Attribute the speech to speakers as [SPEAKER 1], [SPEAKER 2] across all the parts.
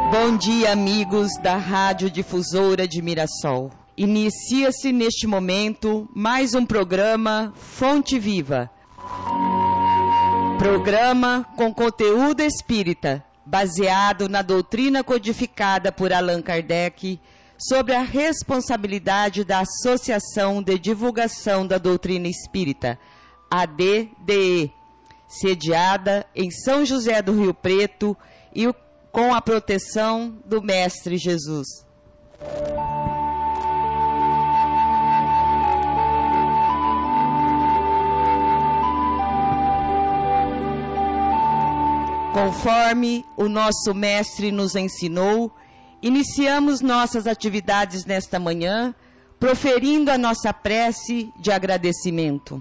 [SPEAKER 1] Bom dia, amigos da Rádio Difusora de Mirassol. Inicia-se neste momento mais um programa Fonte Viva. Programa com conteúdo espírita, baseado na doutrina codificada por Allan Kardec sobre a responsabilidade da Associação de Divulgação da Doutrina Espírita, ADDE, sediada em São José do Rio Preto e com a proteção do Mestre Jesus. Conforme o nosso Mestre nos ensinou, iniciamos nossas atividades nesta manhã, proferindo a nossa prece de agradecimento.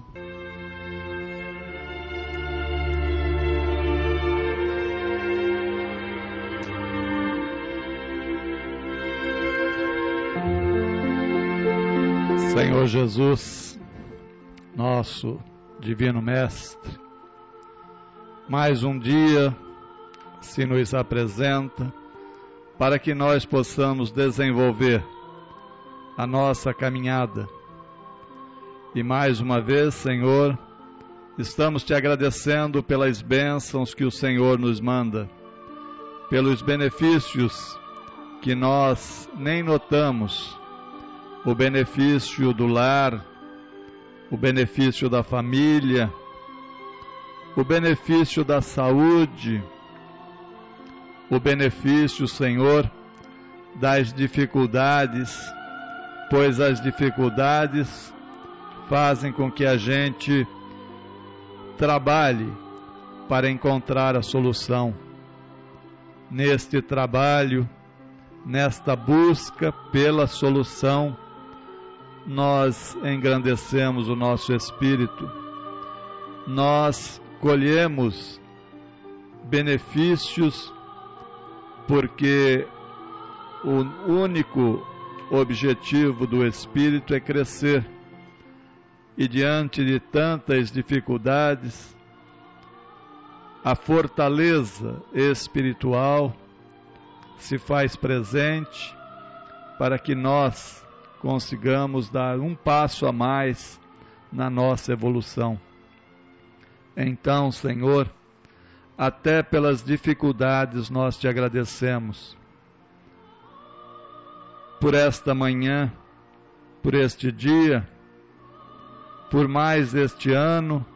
[SPEAKER 2] Senhor Jesus, nosso Divino Mestre, mais um dia se nos apresenta para que nós possamos desenvolver a nossa caminhada. E mais uma vez, Senhor, estamos te agradecendo pelas bênçãos que o Senhor nos manda, pelos benefícios que nós nem notamos, o benefício do lar, o benefício da família, o benefício da saúde, o benefício, Senhor, das dificuldades, pois as dificuldades fazem com que a gente trabalhe para encontrar a solução. Neste trabalho, nesta busca pela solução, nós engrandecemos o nosso espírito, nós colhemos benefícios, porque o único objetivo do espírito é crescer, e diante de tantas dificuldades, a fortaleza espiritual se faz presente para que nós consigamos dar um passo a mais na nossa evolução. Então, Senhor, até pelas dificuldades nós te agradecemos. Por esta manhã, por este dia, por mais este ano,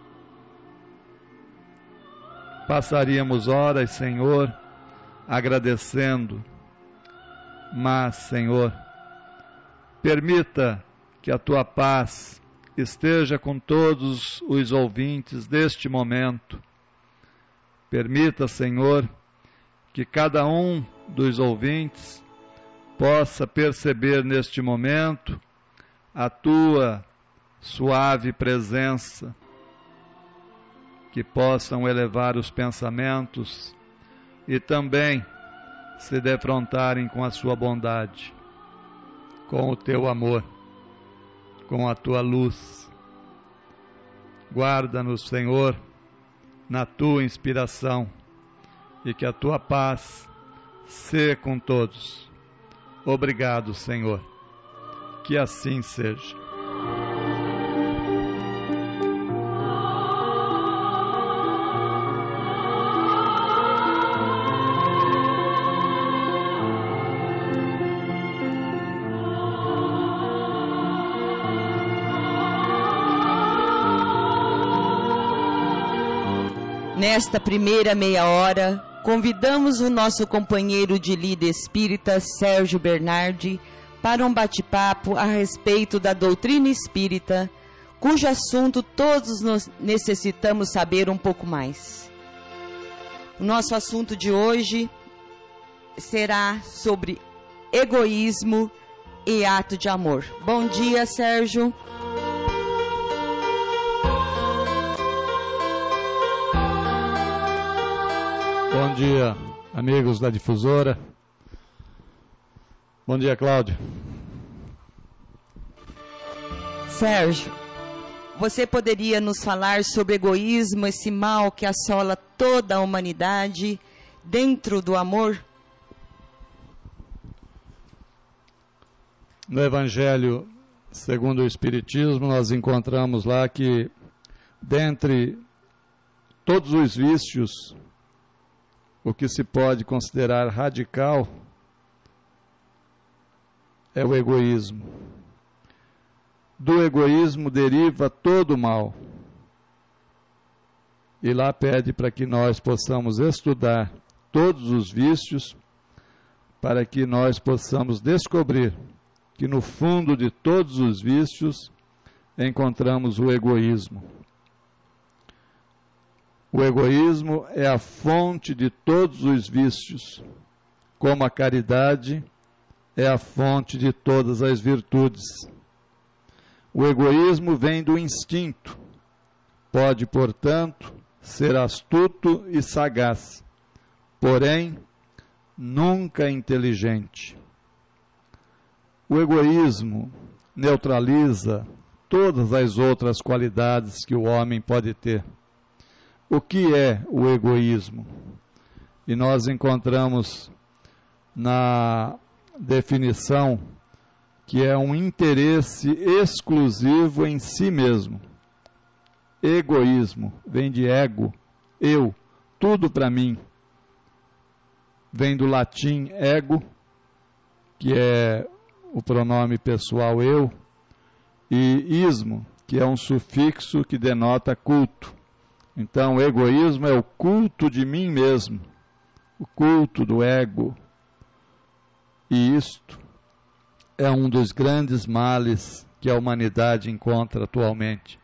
[SPEAKER 2] passaríamos horas, Senhor, agradecendo. Mas, Senhor, permita que a tua paz esteja com todos os ouvintes deste momento. Permita, Senhor, que cada um dos ouvintes possa perceber neste momento a tua suave presença, que possam elevar os pensamentos e também se defrontarem com a sua bondade, com o teu amor, com a tua luz. Guarda-nos, Senhor, na tua inspiração, e que a tua paz seja com todos. Obrigado, Senhor. Que assim seja.
[SPEAKER 1] Nesta primeira meia hora, convidamos o nosso companheiro de lida espírita, Sérgio Bernardi, para um bate-papo a respeito da doutrina espírita, cujo assunto todos nós necessitamos saber um pouco mais. O nosso assunto de hoje será sobre egoísmo e ato de amor. Bom dia, Sérgio.
[SPEAKER 2] Bom dia, amigos da Difusora. Bom dia, Cláudio.
[SPEAKER 1] Sérgio, você poderia nos falar sobre egoísmo, esse mal que assola toda a humanidade dentro do amor?
[SPEAKER 2] No Evangelho segundo o Espiritismo, nós encontramos lá que, dentre todos os vícios, o que se pode considerar radical é o egoísmo. Do egoísmo deriva todo o mal. E lá pede para que nós possamos estudar todos os vícios, para que nós possamos descobrir que no fundo de todos os vícios encontramos o egoísmo. O egoísmo é a fonte de todos os vícios, como a caridade é a fonte de todas as virtudes. O egoísmo vem do instinto, pode, portanto, ser astuto e sagaz, porém, nunca inteligente. O egoísmo neutraliza todas as outras qualidades que o homem pode ter. O que é o egoísmo? E nós encontramos na definição que é um interesse exclusivo em si mesmo. Egoísmo vem de ego, eu, tudo para mim. Vem do latim ego, que é o pronome pessoal eu, e ismo, que é um sufixo que denota culto. Então, egoísmo é o culto de mim mesmo, o culto do ego. E isto é um dos grandes males que a humanidade encontra atualmente.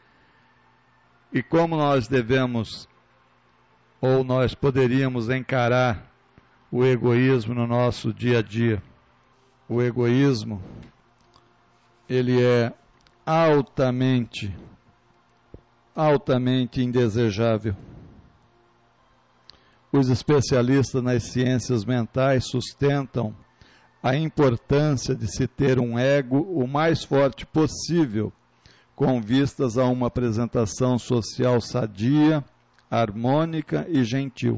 [SPEAKER 2] E como nós devemos, ou nós poderíamos encarar o egoísmo no nosso dia a dia? O egoísmo, ele é altamente indesejável. Os especialistas nas ciências mentais sustentam a importância de se ter um ego o mais forte possível, com vistas a uma apresentação social sadia, harmônica e gentil.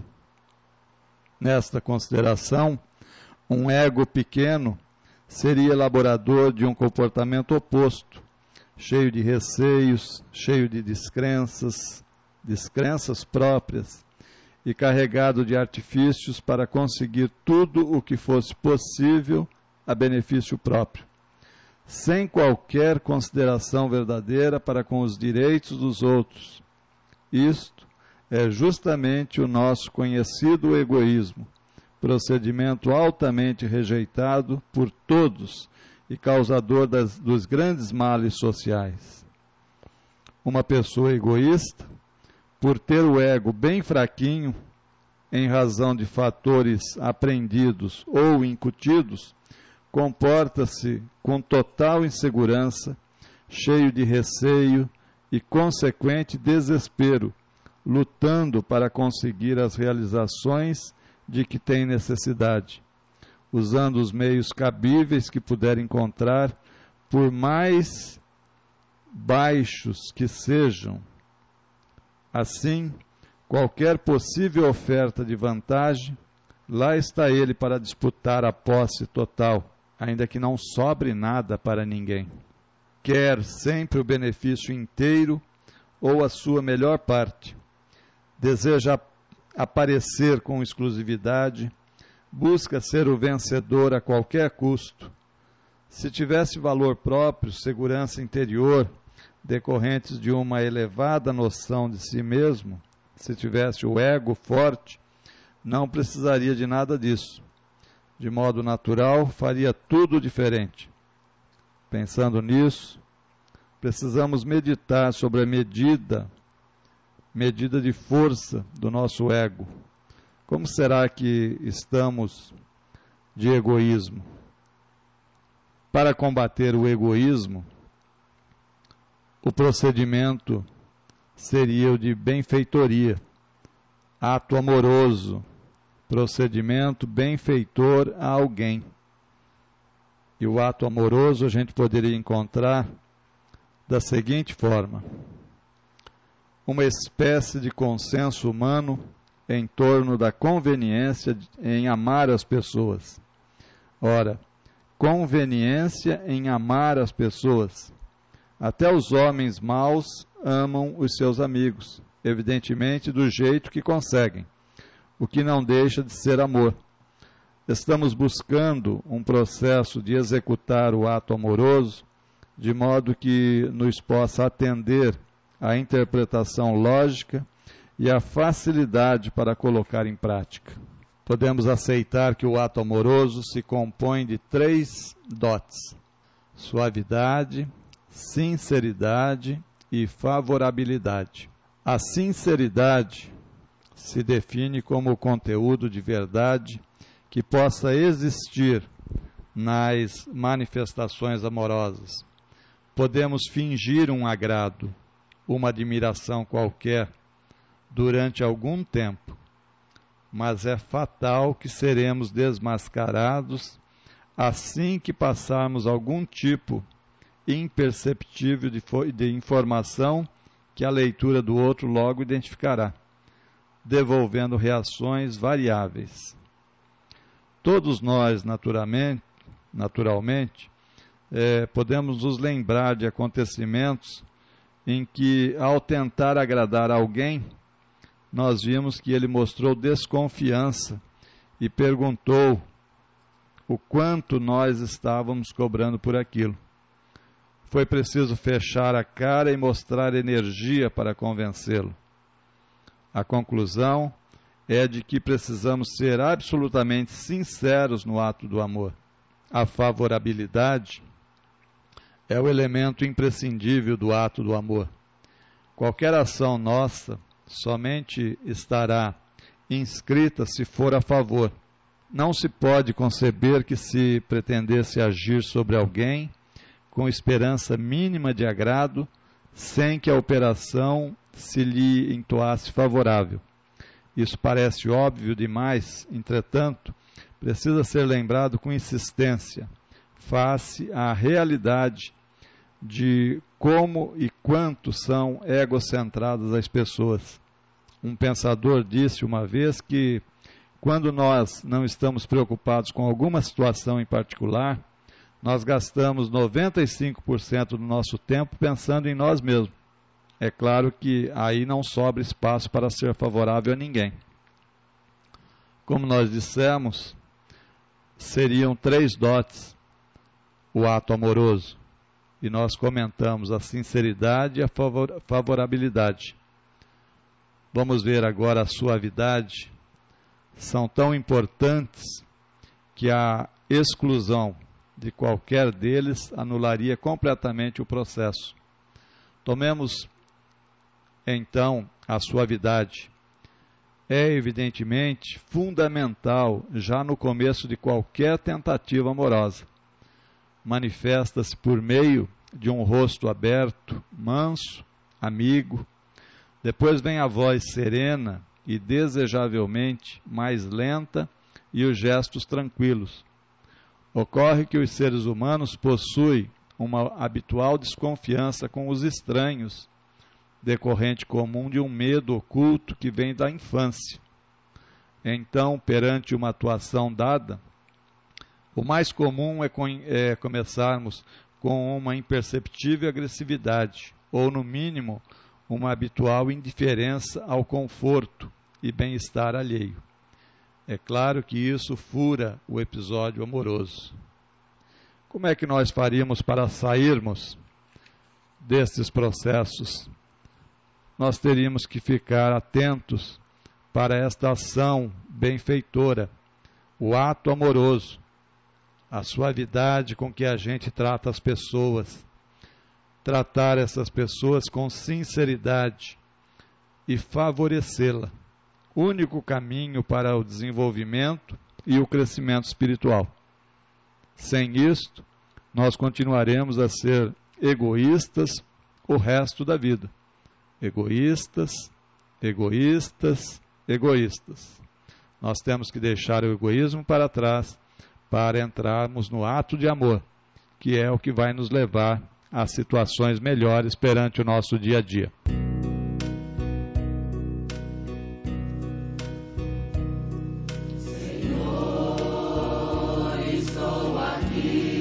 [SPEAKER 2] Nesta consideração, um ego pequeno seria elaborador de um comportamento oposto, cheio de receios, cheio de descrenças próprias, e carregado de artifícios para conseguir tudo o que fosse possível a benefício próprio, sem qualquer consideração verdadeira para com os direitos dos outros. Isto é justamente o nosso conhecido egoísmo, procedimento altamente rejeitado por todos e causador dos grandes males sociais. Uma pessoa egoísta, por ter o ego bem fraquinho, em razão de fatores aprendidos ou incutidos, comporta-se com total insegurança, cheio de receio e consequente desespero, lutando para conseguir as realizações de que tem necessidade, usando os meios cabíveis que puder encontrar, por mais baixos que sejam. Assim, qualquer possível oferta de vantagem, lá está ele para disputar a posse total, ainda que não sobre nada para ninguém. Quer sempre o benefício inteiro ou a sua melhor parte. Deseja aparecer com exclusividade, busca ser o vencedor a qualquer custo. Se tivesse valor próprio, segurança interior, decorrentes de uma elevada noção de si mesmo, se tivesse o ego forte, não precisaria de nada disso. De modo natural, faria tudo diferente. Pensando nisso, precisamos meditar sobre a medida de força do nosso ego. Como será que estamos de egoísmo? Para combater o egoísmo, o procedimento seria o de benfeitoria, ato amoroso, procedimento benfeitor a alguém. E o ato amoroso a gente poderia encontrar da seguinte forma: uma espécie de consenso humano em torno da conveniência em amar as pessoas. Ora, conveniência em amar as pessoas. Até os homens maus amam os seus amigos, evidentemente do jeito que conseguem, o que não deixa de ser amor. Estamos buscando um processo de executar o ato amoroso, de modo que nos possa atender à interpretação lógica e à facilidade para colocar em prática. Podemos aceitar que o ato amoroso se compõe de 3 dotes: suavidade, sinceridade e favorabilidade. A sinceridade se define como o conteúdo de verdade que possa existir nas manifestações amorosas. Podemos fingir um agrado, uma admiração qualquer, durante algum tempo, mas é fatal que seremos desmascarados assim que passarmos algum tipo imperceptível de informação que a leitura do outro logo identificará, devolvendo reações variáveis. Todos nós, naturalmente, podemos nos lembrar de acontecimentos em que, ao tentar agradar alguém, nós vimos que ele mostrou desconfiança e perguntou o quanto nós estávamos cobrando por aquilo. Foi preciso fechar a cara e mostrar energia para convencê-lo. A conclusão é de que precisamos ser absolutamente sinceros no ato do amor. A favorabilidade é o elemento imprescindível do ato do amor. Qualquer ação nossa somente estará inscrita se for a favor. Não se pode conceber que se pretendesse agir sobre alguém com esperança mínima de agrado, sem que a operação se lhe entoasse favorável. Isso parece óbvio demais, entretanto, precisa ser lembrado com insistência, face à realidade de como e quanto são egocentradas as pessoas. Um pensador disse uma vez que, quando nós não estamos preocupados com alguma situação em particular, nós gastamos 95% do nosso tempo pensando em nós mesmos. É claro que aí não sobra espaço para ser favorável a ninguém. Como nós dissemos, seriam 3 dotes o ato amoroso. E nós comentamos a sinceridade e a favorabilidade. Vamos ver agora a suavidade. São tão importantes que a exclusão de qualquer deles anularia completamente o processo. Tomemos então a suavidade. É evidentemente fundamental já no começo de qualquer tentativa amorosa. Manifesta-se por meio de um rosto aberto, manso, amigo. Depois vem a voz serena e desejavelmente mais lenta e os gestos tranquilos. Ocorre que os seres humanos possuem uma habitual desconfiança com os estranhos, decorrente comum de um medo oculto que vem da infância. Então, perante uma atuação dada, o mais comum é começarmos com uma imperceptível agressividade, ou no mínimo, uma habitual indiferença ao conforto e bem-estar alheio. É claro que isso fura o episódio amoroso. Como é que nós faríamos para sairmos destes processos? Nós teríamos que ficar atentos para esta ação benfeitora, o ato amoroso, a suavidade com que a gente trata as pessoas, tratar essas pessoas com sinceridade e favorecê-la. Único caminho para o desenvolvimento e o crescimento espiritual. Sem isto, nós continuaremos a ser egoístas o resto da vida. Egoístas, egoístas, egoístas. Nós temos que deixar o egoísmo para trás para entrarmos no ato de amor, que é o que vai nos levar a situações melhores perante o nosso dia a dia.
[SPEAKER 3] Senhor, estou aqui.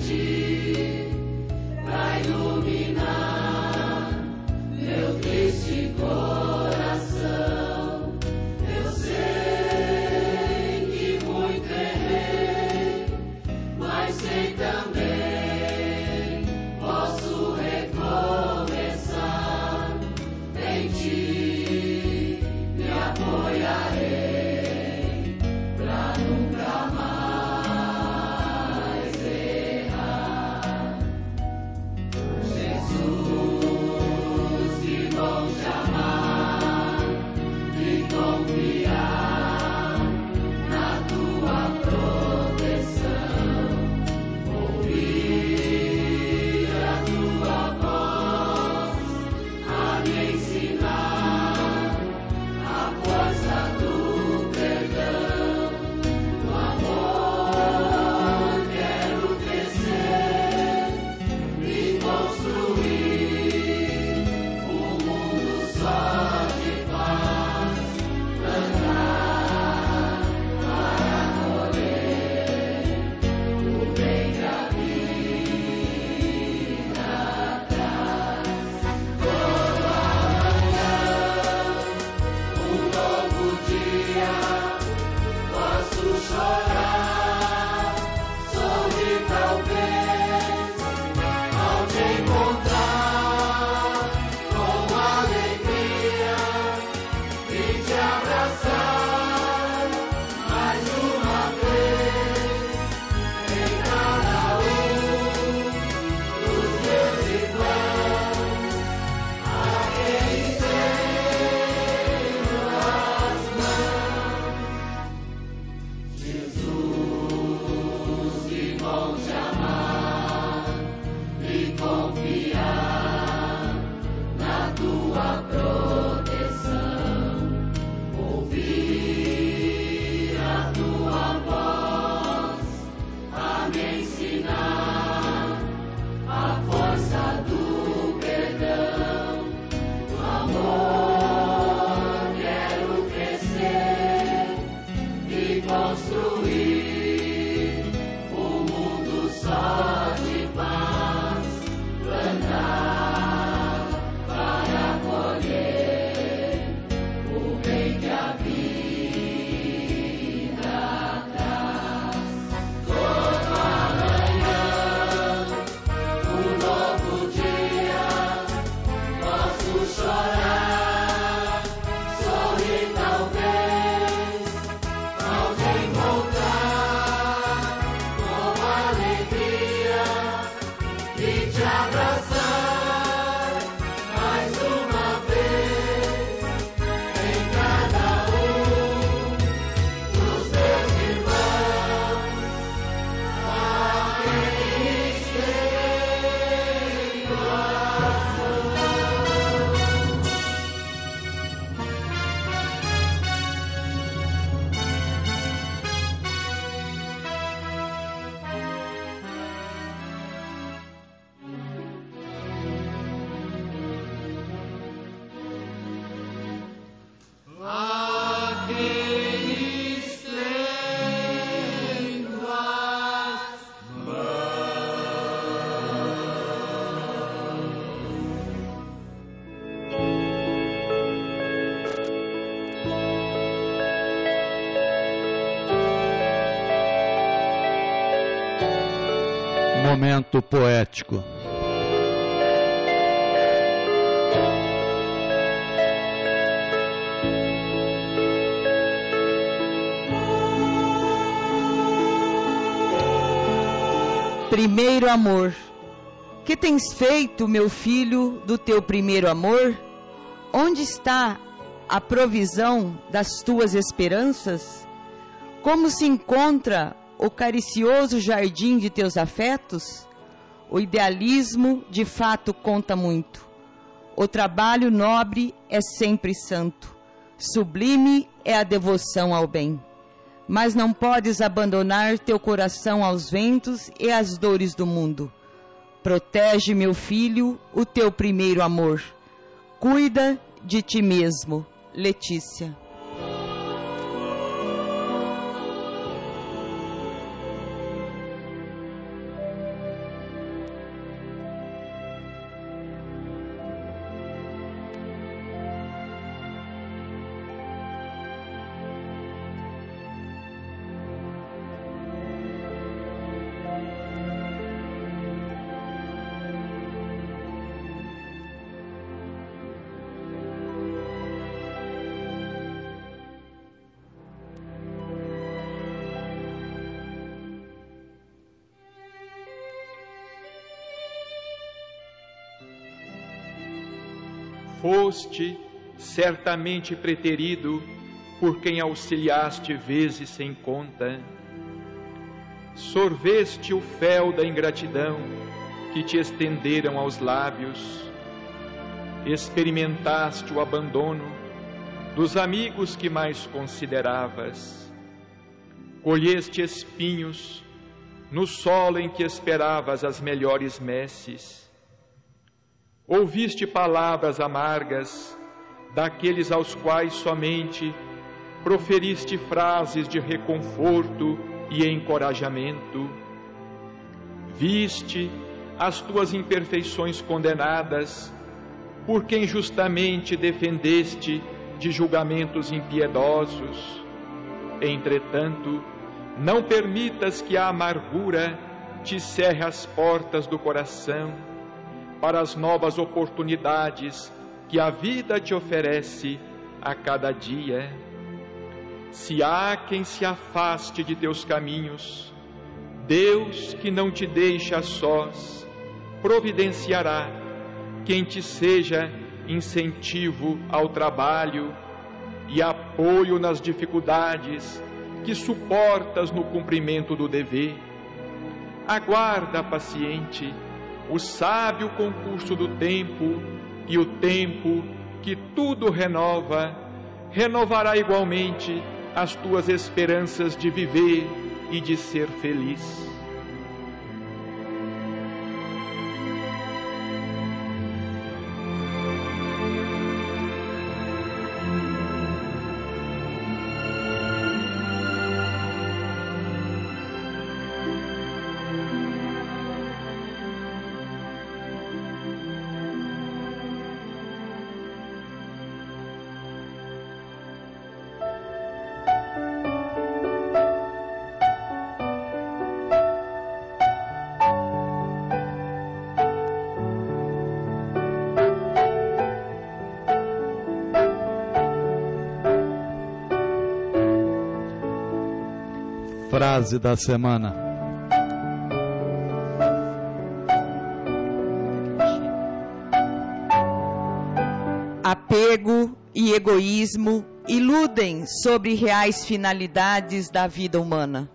[SPEAKER 2] Momento poético.
[SPEAKER 1] Primeiro amor. Que tens feito, meu filho, do teu primeiro amor? Onde está a provisão das tuas esperanças? Como se encontra o caricioso jardim de teus afetos? O idealismo de fato conta muito. O trabalho nobre é sempre santo. Sublime é a devoção ao bem. Mas não podes abandonar teu coração aos ventos e às dores do mundo. Protege, meu filho, o teu primeiro amor. Cuida de ti mesmo. Letícia.
[SPEAKER 3] foste certamente preterido por quem auxiliaste vezes sem conta. Sorveste o fel da ingratidão que te estenderam aos lábios. Experimentaste o abandono dos amigos que mais consideravas. Colheste espinhos no solo em que esperavas as melhores messes. Ouviste palavras amargas daqueles aos quais somente proferiste frases de reconforto e encorajamento. Viste as tuas imperfeições condenadas por quem justamente defendeste de julgamentos impiedosos. Entretanto, não permitas que a amargura te cerre as portas do coração para as novas oportunidades que a vida te oferece a cada dia. Se há quem se afaste de teus caminhos, Deus, que não te deixa a sós, providenciará quem te seja incentivo ao trabalho e apoio nas dificuldades que suportas no cumprimento do dever. Aguarda paciente o sábio concurso do tempo, e o tempo, que tudo renova, renovará igualmente as tuas esperanças de viver e de ser feliz.
[SPEAKER 2] Frase da semana.
[SPEAKER 1] Apego e egoísmo iludem sobre reais finalidades da vida humana.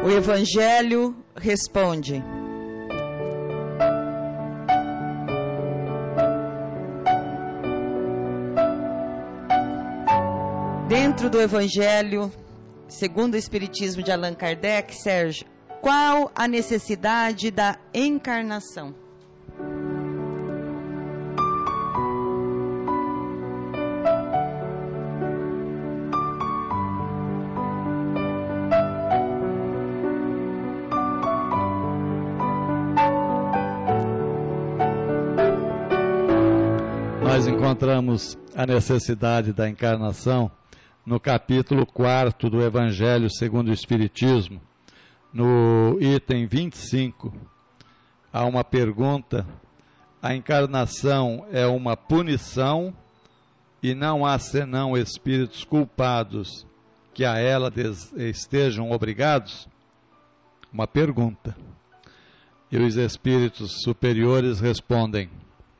[SPEAKER 1] O Evangelho responde. Dentro do Evangelho, segundo o Espiritismo de Allan Kardec, Sérgio, qual a necessidade da encarnação?
[SPEAKER 2] Nós encontramos a necessidade da encarnação no capítulo 4 do Evangelho segundo o Espiritismo, no item 25, há uma pergunta: a encarnação é uma punição e não há senão espíritos culpados que a ela estejam obrigados? Uma pergunta. E os espíritos superiores respondem: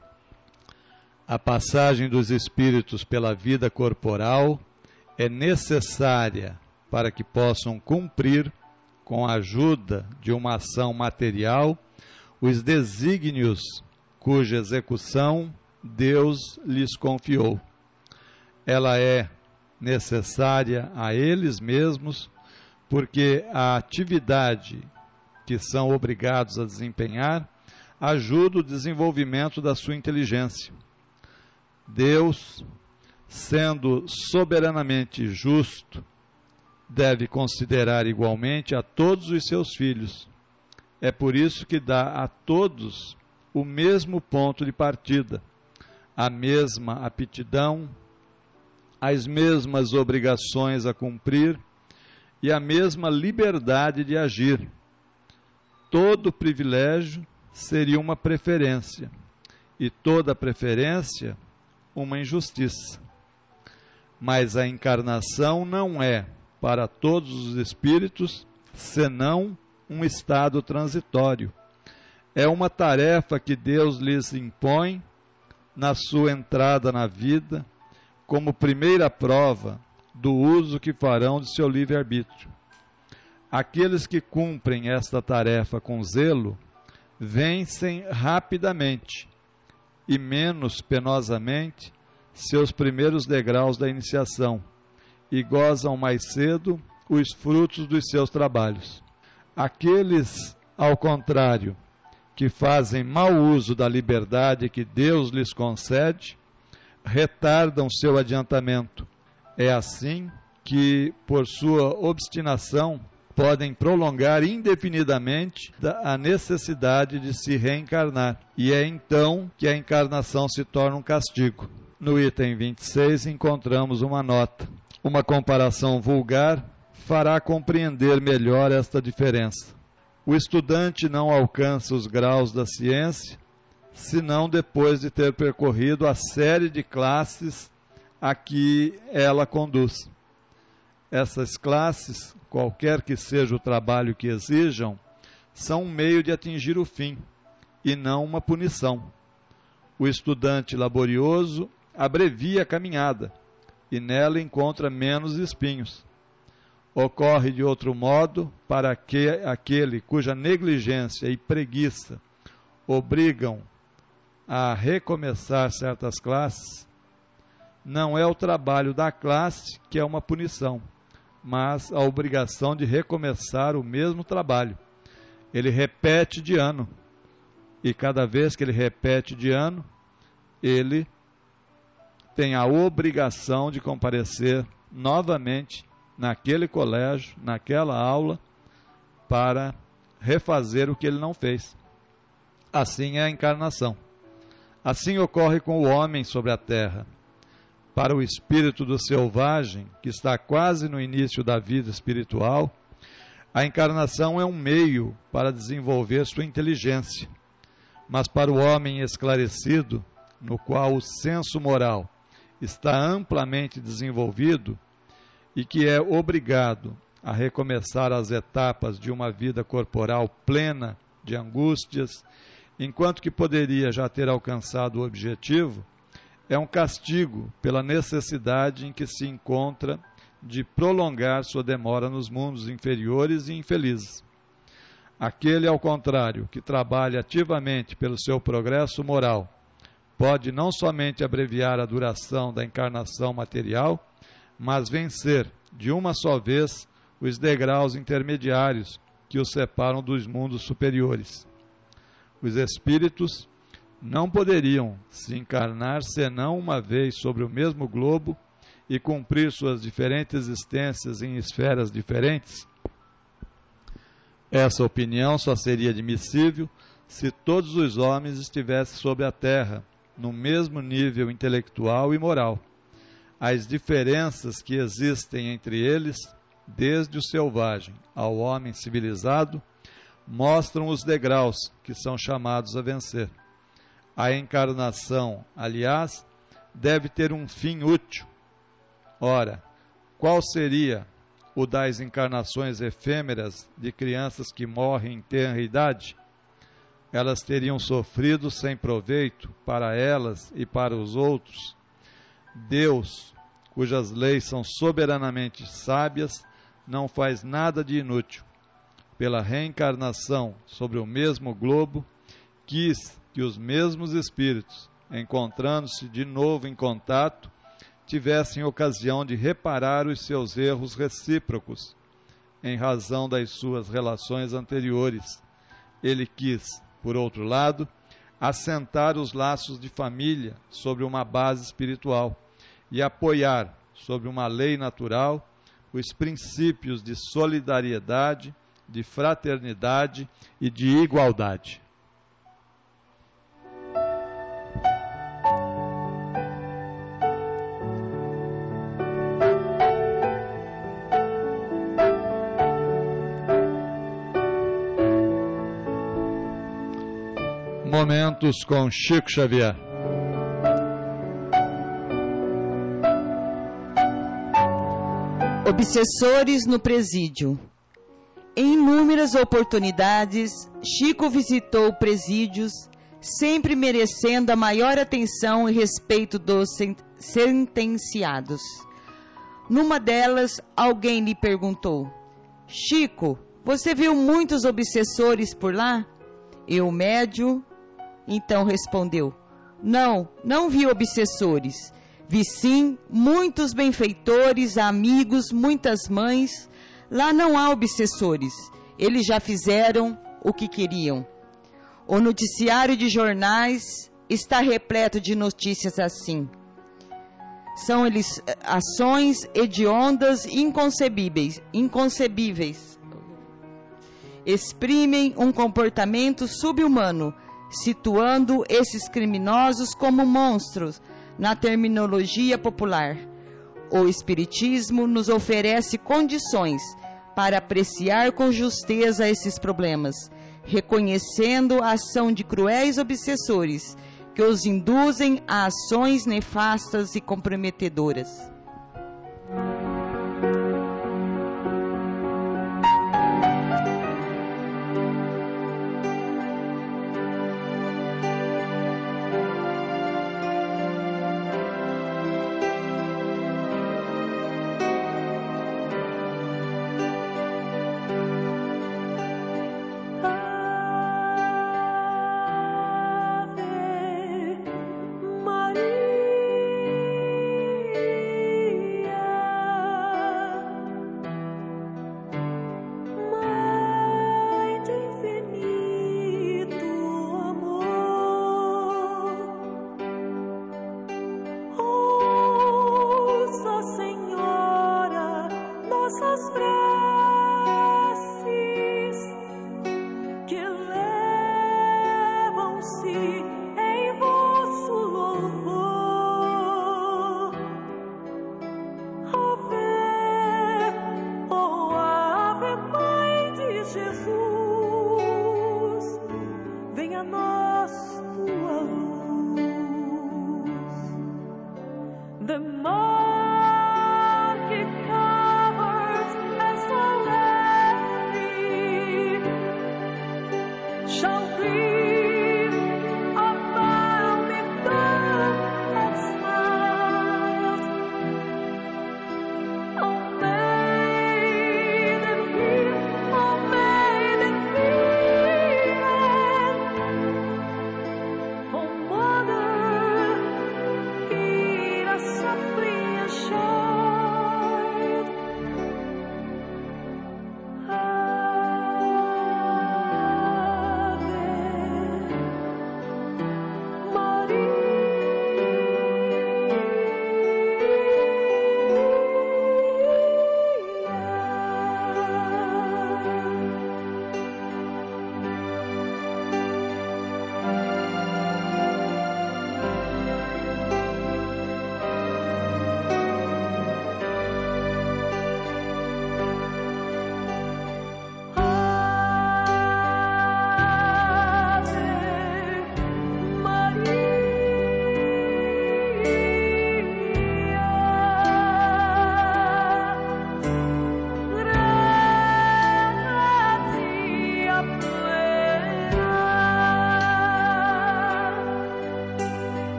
[SPEAKER 2] a passagem dos espíritos pela vida corporal é necessária para que possam cumprir, com a ajuda de uma ação material, os desígnios cuja execução Deus lhes confiou. Ela é necessária a eles mesmos, porque a atividade que são obrigados a desempenhar ajuda o desenvolvimento da sua inteligência. Deus, sendo soberanamente justo, deve considerar igualmente a todos os seus filhos. É por isso que dá a todos o mesmo ponto de partida, a mesma aptidão, as mesmas obrigações a cumprir e a mesma liberdade de agir. Todo privilégio seria uma preferência, e toda preferência uma injustiça. Mas a encarnação não é, para todos os espíritos, senão um estado transitório. É uma tarefa que Deus lhes impõe na sua entrada na vida, como primeira prova do uso que farão de seu livre-arbítrio. Aqueles que cumprem esta tarefa com zelo, vencem rapidamente e menos penosamente seus primeiros degraus da iniciação, e gozam mais cedo os frutos dos seus trabalhos. Aqueles, ao contrário, que fazem mau uso da liberdade que Deus lhes concede, retardam seu adiantamento. É assim que, por sua obstinação, podem prolongar indefinidamente a necessidade de se reencarnar. E é então que a encarnação se torna um castigo. No item 26 encontramos uma nota. Uma comparação vulgar fará compreender melhor esta diferença. O estudante não alcança os graus da ciência, senão depois de ter percorrido a série de classes a que ela conduz. Essas classes, qualquer que seja o trabalho que exijam, são um meio de atingir o fim, e não uma punição. O estudante laborioso abrevia a caminhada, e nela encontra menos espinhos. Ocorre de outro modo para aquele cuja negligência e preguiça obrigam a recomeçar certas classes. Não é o trabalho da classe que é uma punição, mas a obrigação de recomeçar o mesmo trabalho. Ele repete de ano, e cada vez que ele repete de ano, ele tem a obrigação de comparecer novamente naquele colégio, naquela aula, para refazer o que ele não fez. Assim é a encarnação. Assim ocorre com o homem sobre a terra. Para o espírito do selvagem, que está quase no início da vida espiritual, a encarnação é um meio para desenvolver sua inteligência. Mas para o homem esclarecido, no qual o senso moral está amplamente desenvolvido e que é obrigado a recomeçar as etapas de uma vida corporal plena de angústias, enquanto que poderia já ter alcançado o objetivo, é um castigo pela necessidade em que se encontra de prolongar sua demora nos mundos inferiores e infelizes. Aquele, ao contrário, que trabalha ativamente pelo seu progresso moral, pode não somente abreviar a duração da encarnação material, mas vencer, de uma só vez, os degraus intermediários que os separam dos mundos superiores. Os espíritos não poderiam se encarnar senão uma vez sobre o mesmo globo e cumprir suas diferentes existências em esferas diferentes? Essa opinião só seria admissível se todos os homens estivessem sobre a terra, no mesmo nível intelectual e moral. As diferenças que existem entre eles, desde o selvagem ao homem civilizado, mostram os degraus que são chamados a vencer. A encarnação, aliás, deve ter um fim útil. Ora, qual seria o das encarnações efêmeras de crianças que morrem em tenra idade? Elas teriam sofrido sem proveito para elas e para os outros. Deus, cujas leis são soberanamente sábias, não faz nada de inútil. Pela reencarnação sobre o mesmo globo, quis que os mesmos espíritos, encontrando-se de novo em contato, tivessem ocasião de reparar os seus erros recíprocos, em razão das suas relações anteriores. Ele quis, por outro lado, assentar os laços de família sobre uma base espiritual e apoiar, sobre uma lei natural, os princípios de solidariedade, de fraternidade e de igualdade. Momentos com Chico Xavier.
[SPEAKER 1] Obsessores no presídio. Em inúmeras oportunidades, Chico visitou presídios, sempre merecendo a maior atenção e respeito dos sentenciados. Numa delas, alguém lhe perguntou: Chico, você viu muitos obsessores por lá? E o médium então respondeu: Não vi obsessores. Vi sim muitos benfeitores, amigos, muitas mães. Lá não há obsessores. Eles já fizeram o que queriam. O noticiário de jornais está repleto de notícias assim. São eles ações hediondas inconcebíveis. Exprimem um comportamento subhumano, situando esses criminosos como monstros na terminologia popular. O Espiritismo nos oferece condições para apreciar com justeza esses problemas, reconhecendo a ação de cruéis obsessores que os induzem a ações nefastas e comprometedoras.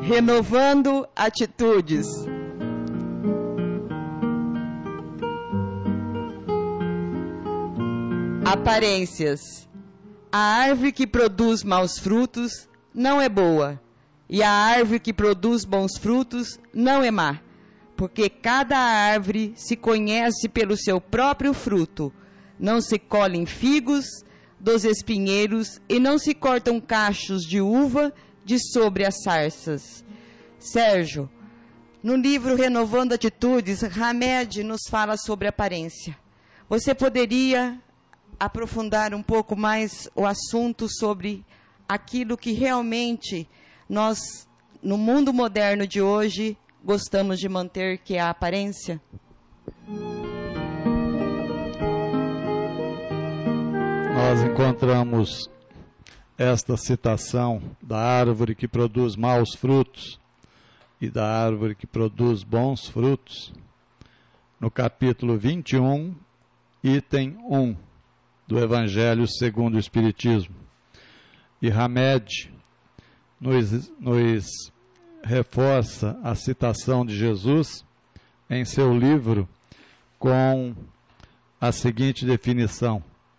[SPEAKER 1] Renovando atitudes. Aparências. A árvore que produz maus frutos não é boa, e a árvore que produz bons frutos não é má, porque cada árvore se conhece pelo seu próprio fruto. Não se colhem figos dos espinheiros e não se cortam cachos de uva de sobre as sarças. Sérgio, no livro Renovando Atitudes, Hamed nos fala sobre aparência. Você poderia aprofundar um pouco mais o assunto sobre aquilo que realmente nós, no mundo moderno de hoje, gostamos de manter, que é a aparência?
[SPEAKER 2] Nós encontramos esta citação da árvore que produz maus frutos e da árvore que produz bons frutos no capítulo 21, item 1 do Evangelho segundo o Espiritismo. E Hamed nos reforça a citação de Jesus em seu livro com a seguinte definição: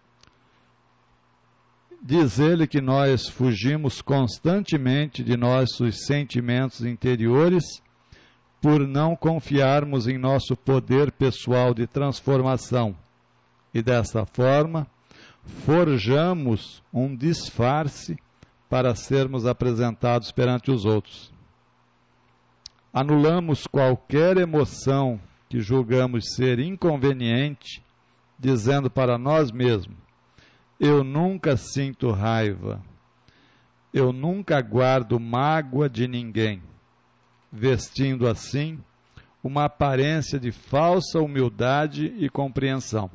[SPEAKER 2] diz ele que nós fugimos constantemente de nossos sentimentos interiores por não confiarmos em nosso poder pessoal de transformação e dessa forma forjamos um disfarce para sermos apresentados perante os outros. Anulamos qualquer emoção que julgamos ser inconveniente, dizendo para nós mesmos: eu nunca sinto raiva, eu nunca guardo mágoa de ninguém, vestindo assim uma aparência de falsa humildade e compreensão.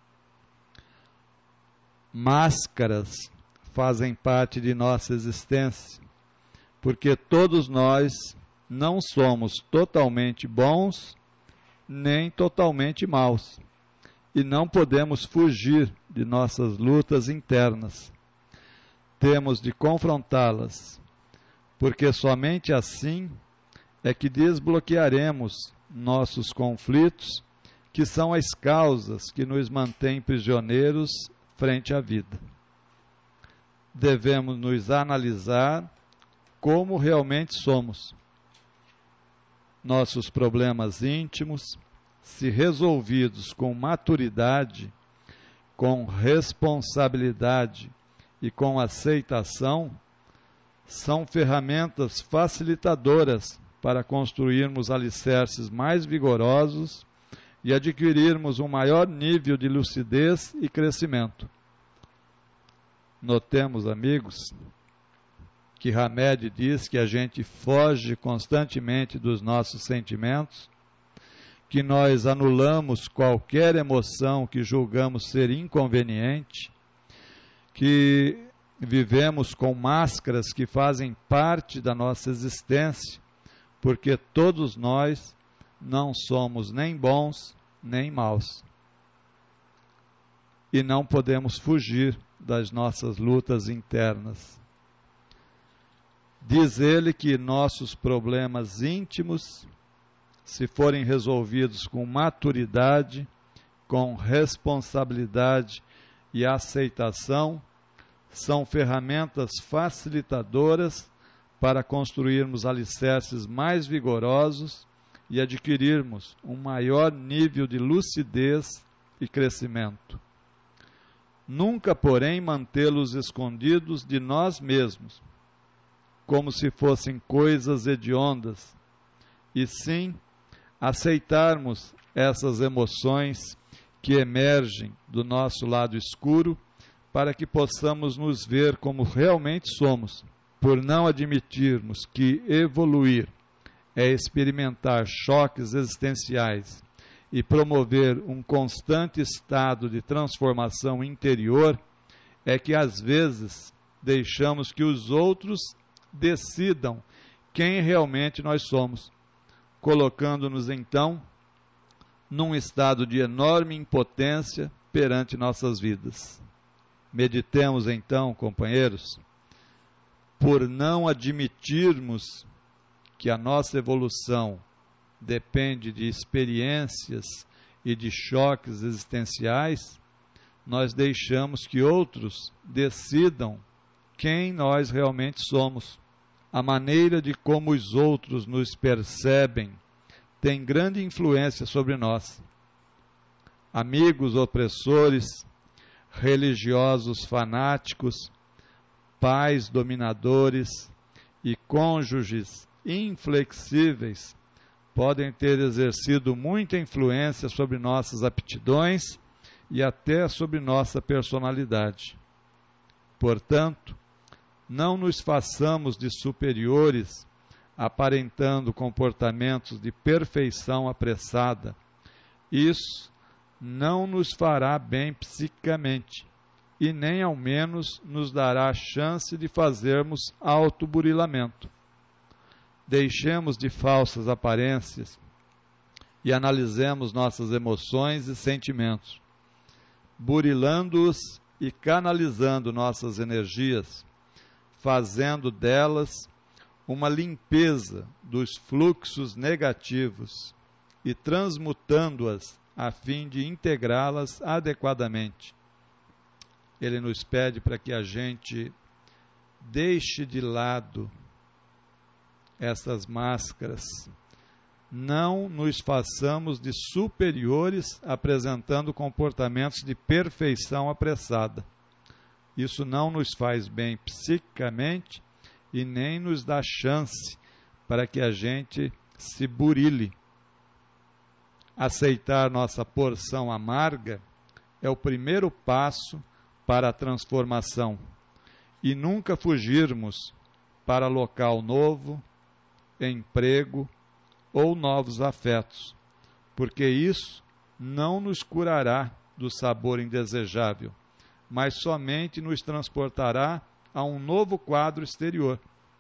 [SPEAKER 2] Máscaras fazem parte de nossa existência, porque todos nós não somos totalmente bons nem totalmente maus, e não podemos fugir de nossas lutas internas. Temos de confrontá-las, porque somente assim é que desbloquearemos nossos conflitos, que são as causas que nos mantêm prisioneiros frente à vida. Devemos nos analisar como realmente somos. Nossos problemas íntimos, se resolvidos com maturidade, com responsabilidade e com aceitação, são ferramentas facilitadoras para construirmos alicerces mais vigorosos e adquirirmos um maior nível de lucidez e crescimento. Notemos, amigos, que Hamed diz que a gente foge constantemente dos nossos sentimentos, que nós anulamos qualquer emoção que julgamos ser inconveniente, que vivemos com máscaras que fazem parte da nossa existência, porque todos nós não somos nem bons nem maus. E não podemos fugir das nossas lutas internas. Diz ele que nossos problemas íntimos, se forem resolvidos com maturidade, com responsabilidade e aceitação, são ferramentas facilitadoras para construirmos alicerces mais vigorosos e adquirirmos um maior nível de lucidez e crescimento. Nunca, porém, mantê-los escondidos de nós mesmos, como se fossem coisas hediondas, e sim aceitarmos essas emoções que emergem do nosso lado escuro, para que possamos nos ver como realmente somos. Por não admitirmos que evoluir é experimentar choques existenciais e promover um constante estado de transformação interior, é que às vezes deixamos que os outros decidam quem realmente nós somos, colocando-nos então num estado de enorme impotência perante nossas vidas. Meditemos então, companheiros, por não admitirmos que a nossa evolução depende de experiências e de choques existenciais, nós deixamos que outros decidam quem nós realmente somos. A maneira de como os outros nos percebem tem grande influência sobre nós. Amigos opressores, religiosos fanáticos, pais dominadores e cônjuges inflexíveis podem ter exercido muita influência sobre nossas aptidões e até sobre nossa personalidade. Portanto, não nos façamos de superiores, aparentando comportamentos de perfeição apressada. Isso não nos fará bem psiquicamente e nem ao menos nos dará a chance de fazermos autoburilamento. Deixemos de falsas aparências e analisemos nossas emoções e sentimentos, burilando-os e canalizando nossas energias, fazendo delas uma limpeza dos fluxos negativos e transmutando-as a fim de integrá-las adequadamente. Ele nos pede para que a gente deixe de lado essas máscaras, não nos façamos de superiores apresentando comportamentos de perfeição apressada. Isso não nos faz bem psiquicamente e nem nos dá chance para que a gente se burile. Aceitar nossa porção amarga é o primeiro passo para a transformação e nunca fugirmos para local novo, emprego ou novos afetos, porque isso não nos curará do sabor indesejável, mas somente nos transportará a um novo quadro exterior.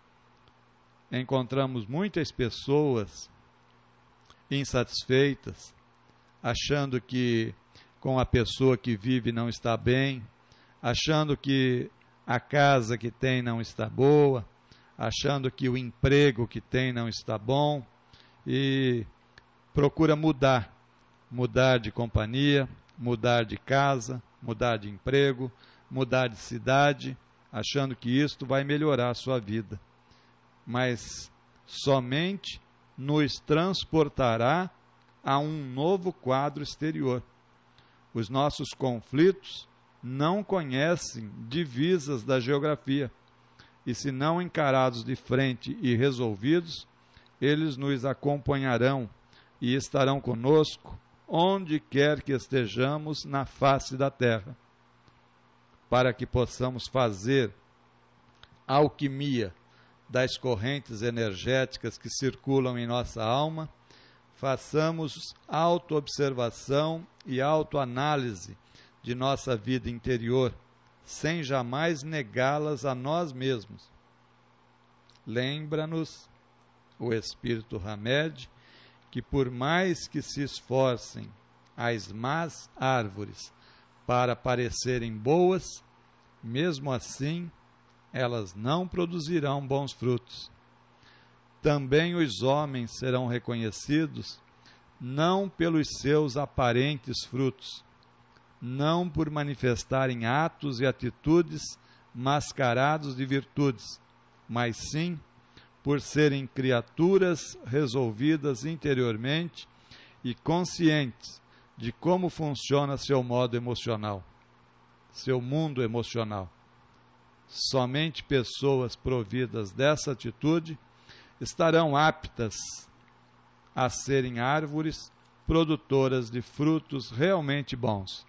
[SPEAKER 2] Encontramos muitas pessoas insatisfeitas, achando que com a pessoa que vive não está bem, achando que a casa que tem não está boa, achando que o emprego que tem não está bom, e procura mudar de companhia, mudar de casa, mudar de emprego, mudar de cidade, achando que isto vai melhorar a sua vida. Mas somente nos transportará a um novo quadro exterior. Os nossos conflitos não conhecem divisas da geografia, e se não encarados de frente e resolvidos, eles nos acompanharão e estarão conosco onde quer que estejamos na face da terra. Para que possamos fazer alquimia das correntes energéticas que circulam em nossa alma, façamos autoobservação e autoanálise de nossa vida interior, sem jamais negá-las a nós mesmos. Lembra-nos o Espírito Hamed que por mais que se esforcem as más árvores para parecerem boas, mesmo assim elas não produzirão bons frutos. Também os homens serão reconhecidos não pelos seus aparentes frutos, não por manifestarem atos e atitudes mascarados de virtudes, mas sim por serem criaturas resolvidas interiormente e conscientes de como funciona seu modo emocional, seu mundo emocional. Somente pessoas providas dessa atitude estarão aptas a serem árvores produtoras de frutos realmente bons.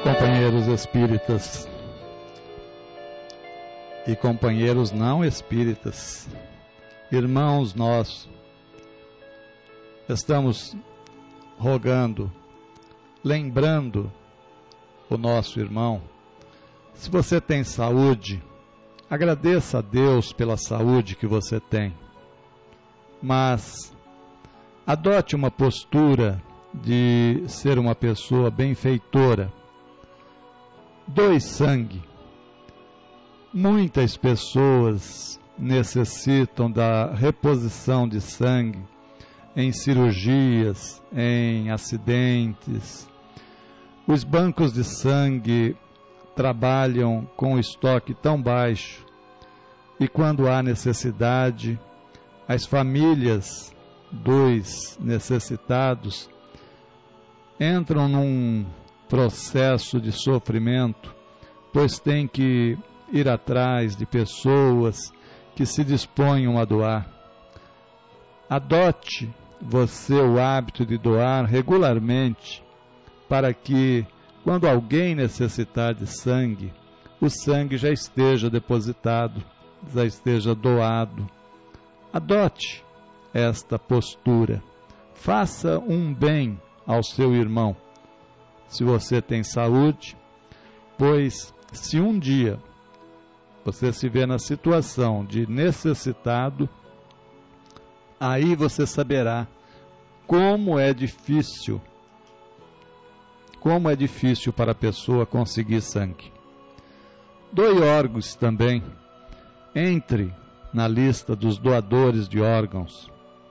[SPEAKER 2] Companheiros espíritas e companheiros não espíritas, irmãos nossos, estamos rogando, lembrando o nosso irmão. Se você tem saúde, agradeça a Deus pela saúde que você tem, mas adote uma postura de ser uma pessoa benfeitora. Doe sangue. Muitas pessoas necessitam da reposição de sangue em cirurgias, em acidentes. Os bancos de sangue trabalham com estoque tão baixo e quando há necessidade, as famílias dos necessitados entram num processo de sofrimento, pois tem que ir atrás de pessoas que se disponham a doar. Adote você o hábito de doar regularmente, para que, quando alguém necessitar de sangue, o sangue já esteja depositado, já esteja doado. Adote esta postura. Faça um bem ao seu irmão. Se você tem saúde, pois se um dia você se vê na situação de necessitado, aí você saberá como é difícil para a pessoa conseguir sangue. Doe órgãos também. Entre na lista dos doadores de órgãos.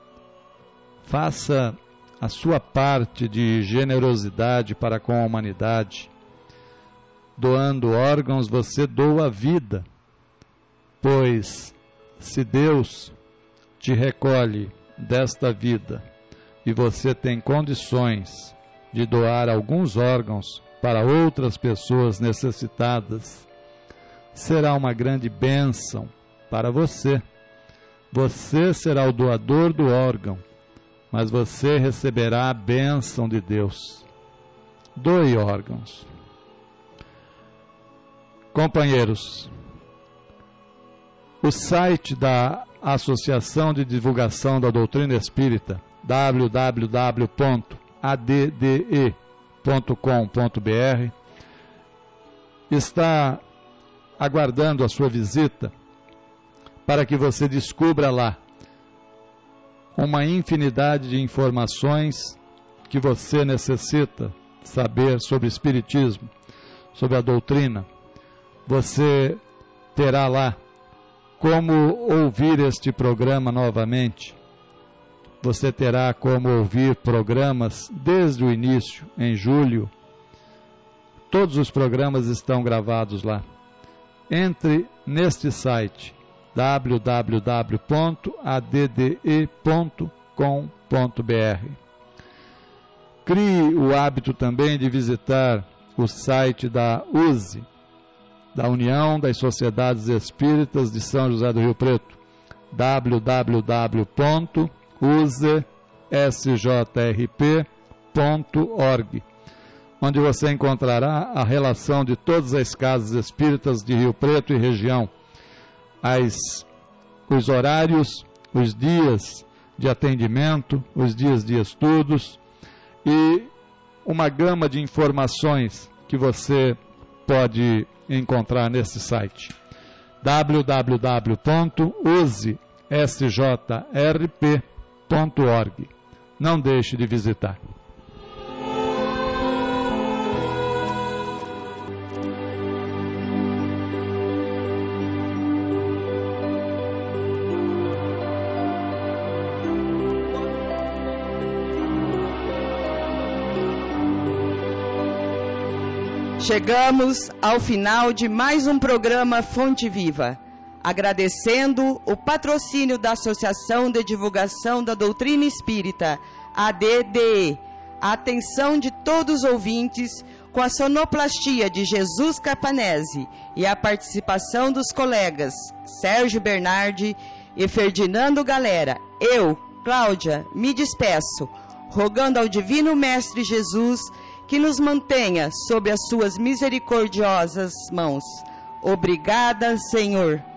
[SPEAKER 2] Faça a sua parte de generosidade para com a humanidade. Doando órgãos, você doa a vida, pois se Deus te recolhe desta vida e você tem condições de doar alguns órgãos para outras pessoas necessitadas, será uma grande bênção para você. Você será o doador do órgão, mas você receberá a bênção de Deus. Doe órgãos. Companheiros, o site da Associação de Divulgação da Doutrina Espírita, www.adde.com.br, está aguardando a sua visita para que você descubra lá uma infinidade de informações que você necessita saber sobre Espiritismo, sobre a doutrina. Você terá lá como ouvir este programa novamente. Você terá como ouvir programas desde o início, em julho. Todos os programas estão gravados lá. Entre neste site www.adde.com.br. Crie o hábito também de visitar o site da USE, da União das Sociedades Espíritas de São José do Rio Preto, www.usesjrp.org, onde você encontrará a relação de todas as casas espíritas de Rio Preto e região, os horários, os dias de atendimento, os dias de estudos e uma gama de informações que você pode encontrar nesse site. www.usesjrp.org. Não deixe de visitar.
[SPEAKER 1] Chegamos ao final de mais um programa Fonte Viva, agradecendo o patrocínio da Associação de Divulgação da Doutrina Espírita, ADDE, a atenção de todos os ouvintes, com a sonoplastia de Jesus Carpanese e a participação dos colegas Sérgio Bernardi e Ferdinando Galera. Eu, Cláudia, me despeço, rogando ao Divino Mestre Jesus que nos mantenha sob as suas misericordiosas mãos. Obrigada, Senhor.